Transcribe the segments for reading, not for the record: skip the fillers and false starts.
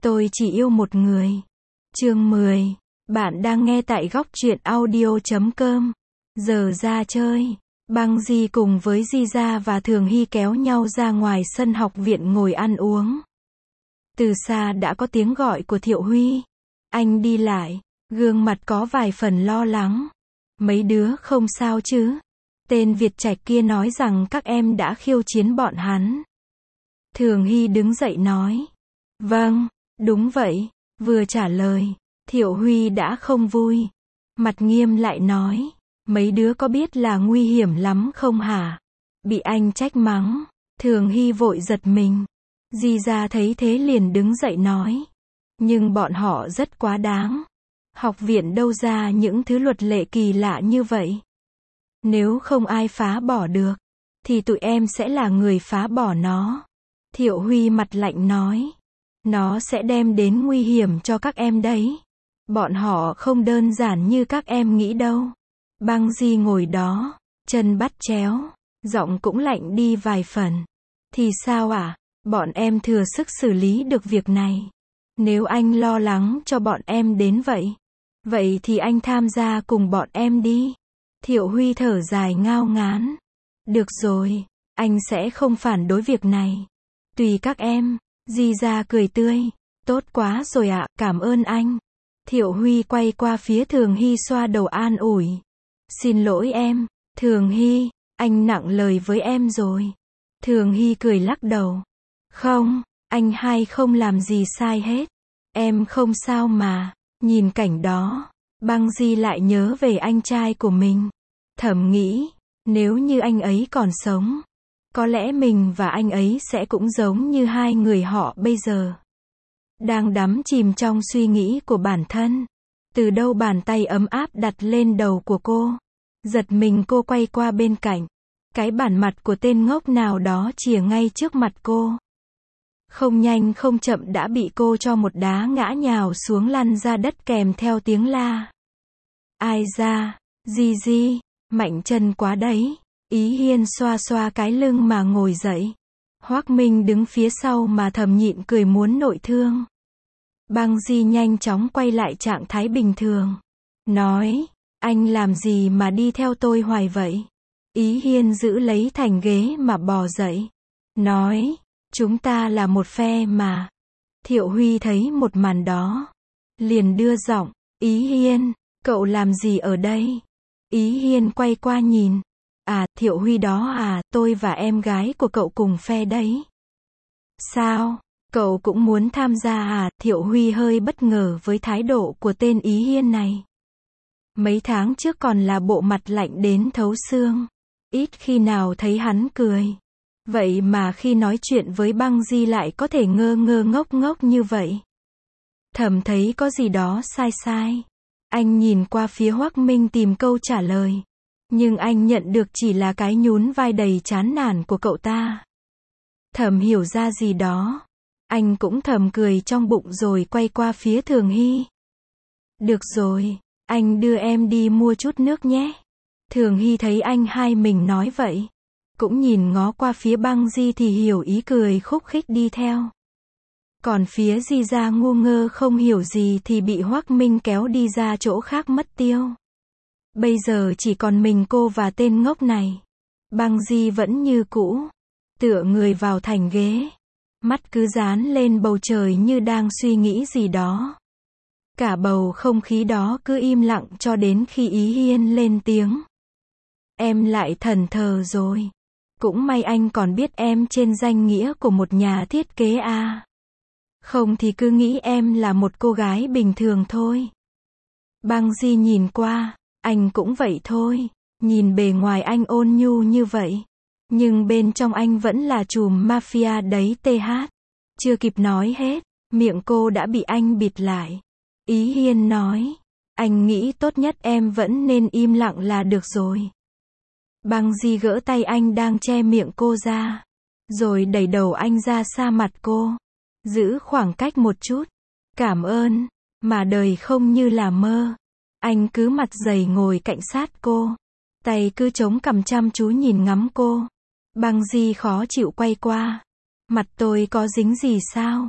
Tôi chỉ yêu một người. Chương 10. Bạn đang nghe tại góc truyện audio.com. Giờ ra chơi. Băng Di cùng với Di và Thường Hy kéo nhau ra ngoài sân học viện ngồi ăn uống. Từ xa đã có tiếng gọi của Thiệu Huy. Anh đi lại, gương mặt có vài phần lo lắng. Mấy đứa không sao chứ? Tên Việt Trạch kia nói rằng các em đã khiêu chiến bọn hắn. Thường Hy đứng dậy nói. Vâng, đúng vậy. Vừa trả lời, Thiệu Huy đã không vui. Mặt nghiêm lại nói. Mấy đứa có biết là nguy hiểm lắm không hả? Bị anh trách mắng. Thường Hy vội giật mình. Di ra thấy thế liền đứng dậy nói. Nhưng bọn họ rất quá đáng. Học viện đâu ra những thứ luật lệ kỳ lạ như vậy. Nếu không ai phá bỏ được, thì tụi em sẽ là người phá bỏ nó. Thiệu Huy mặt lạnh nói. Nó sẽ đem đến nguy hiểm cho các em đấy. Bọn họ không đơn giản như các em nghĩ đâu. Băng Di ngồi đó, chân bắt chéo, giọng cũng lạnh đi vài phần. Thì sao ạ? Bọn em thừa sức xử lý được việc này. Nếu anh lo lắng cho bọn em đến vậy, vậy thì anh tham gia cùng bọn em đi. Thiệu Huy thở dài ngao ngán. Được rồi, anh sẽ không phản đối việc này. Tùy các em. Di ra cười tươi. Tốt quá rồi ạ, cảm ơn anh. Thiệu Huy quay qua phía Thường Hy xoa đầu an ủi. Xin lỗi em, Thường Hy, anh nặng lời với em rồi. Thường Hy cười lắc đầu. Không, anh hai không làm gì sai hết. Em không sao mà. Nhìn cảnh đó, Băng Di lại nhớ về anh trai của mình. Thầm nghĩ, nếu như anh ấy còn sống, có lẽ mình và anh ấy sẽ cũng giống như hai người họ bây giờ. Đang đắm chìm trong suy nghĩ của bản thân. Từ đâu bàn tay ấm áp đặt lên đầu của cô. Giật mình cô quay qua bên cạnh. Cái bản mặt của tên ngốc nào đó chìa ngay trước mặt cô. Không nhanh không chậm đã bị cô cho một đá ngã nhào xuống lăn ra đất kèm theo tiếng la. Ai ra, Di, mạnh chân quá đấy. Ý Hiên xoa xoa cái lưng mà ngồi dậy. Hoác Minh đứng phía sau mà thầm nhịn cười muốn nội thương. Băng Di nhanh chóng quay lại trạng thái bình thường. Nói, anh làm gì mà đi theo tôi hoài vậy? Ý Hiên giữ lấy thành ghế mà bò dậy. Nói, chúng ta là một phe mà. Thiệu Huy thấy một màn đó. Liền đưa giọng, Ý Hiên, cậu làm gì ở đây? Ý Hiên quay qua nhìn. À, Thiệu Huy đó à, tôi và em gái của cậu cùng phe đấy. Sao? Cậu cũng muốn tham gia à? Thiệu Huy hơi bất ngờ với thái độ của tên Ý Hiên này. Mấy tháng trước còn là bộ mặt lạnh đến thấu xương. Ít khi nào thấy hắn cười. Vậy mà khi nói chuyện với Băng Di lại có thể ngơ ngốc ngốc như vậy. Thầm thấy có gì đó sai. Anh nhìn qua phía Hoác Minh tìm câu trả lời. Nhưng anh nhận được chỉ là cái nhún vai đầy chán nản của cậu ta. Thầm hiểu ra gì đó. Anh cũng thầm cười trong bụng rồi quay qua phía Thường Hy. Được rồi, anh đưa em đi mua chút nước nhé. Thường Hy thấy anh hai mình nói vậy. Cũng nhìn ngó qua phía Băng Di thì hiểu ý cười khúc khích đi theo. Còn phía Di ra ngu ngơ không hiểu gì thì bị Hoác Minh kéo đi ra chỗ khác mất tiêu. Bây giờ chỉ còn mình cô và tên ngốc này. Băng Di vẫn như cũ. Tựa người vào thành ghế. Mắt cứ dán lên bầu trời như đang suy nghĩ gì đó. Cả bầu không khí đó cứ im lặng cho đến khi Ý Hiên lên tiếng. Em lại thần thờ rồi. Cũng may anh còn biết em trên danh nghĩa của một nhà thiết kế à. Không thì cứ nghĩ em là một cô gái bình thường thôi. Băng Di nhìn qua. Anh cũng vậy thôi. Nhìn bề ngoài anh ôn nhu như vậy. Nhưng bên trong anh vẫn là trùm mafia đấy TH. Chưa kịp nói hết, miệng cô đã bị anh bịt lại. Ý Hiên nói. Anh nghĩ tốt nhất em vẫn nên im lặng là được rồi. Băng Di gỡ tay anh đang che miệng cô ra. Rồi đẩy đầu anh ra xa mặt cô. Giữ khoảng cách một chút. Cảm ơn. Mà đời không như là mơ. Anh cứ mặt dày ngồi cạnh sát cô. Tay cứ chống cằm chăm chú nhìn ngắm cô. Băng Di khó chịu quay qua. Mặt tôi có dính gì sao?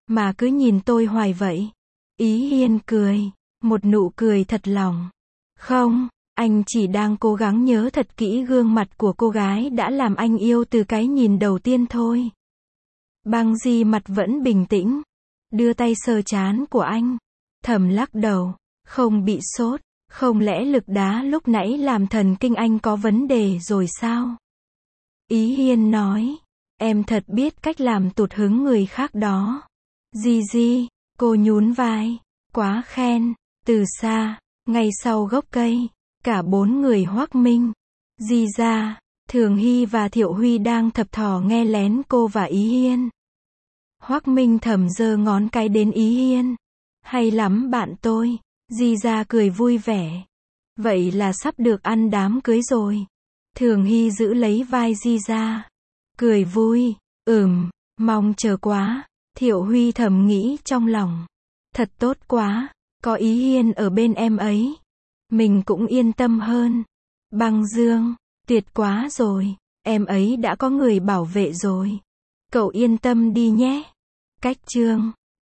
mà cứ nhìn tôi hoài vậy? Ý Hiên cười, một nụ cười thật lòng. Không, anh chỉ đang cố gắng nhớ thật kỹ gương mặt của cô gái đã làm anh yêu từ cái nhìn đầu tiên thôi. Băng Di mặt vẫn bình tĩnh, đưa tay sờ trán của anh, thầm lắc đầu, không bị sốt, không lẽ lực đá lúc nãy làm thần kinh anh có vấn đề rồi sao? Ý Hiên nói, em thật biết cách làm tụt hứng người khác đó. Di, cô nhún vai, quá khen. Từ xa, ngay sau gốc cây, cả 4 người Hoắc Minh, Di Gia, Thường Hy và Thiệu Huy đang thập thò nghe lén cô và Ý Hiên. Hoắc Minh thầm giơ ngón cái đến Ý Hiên. Hay lắm bạn tôi. Di Gia cười vui vẻ. Vậy là sắp được ăn đám cưới rồi. Thường Hy giữ lấy vai Di Gia, cười vui. Mong chờ quá. Thiệu Huy thầm nghĩ trong lòng. Thật tốt quá, có Ý Hiên ở bên em ấy. Mình cũng yên tâm hơn. Băng Dương, tuyệt quá rồi, em ấy đã có người bảo vệ rồi. Cậu yên tâm đi nhé. Cách chương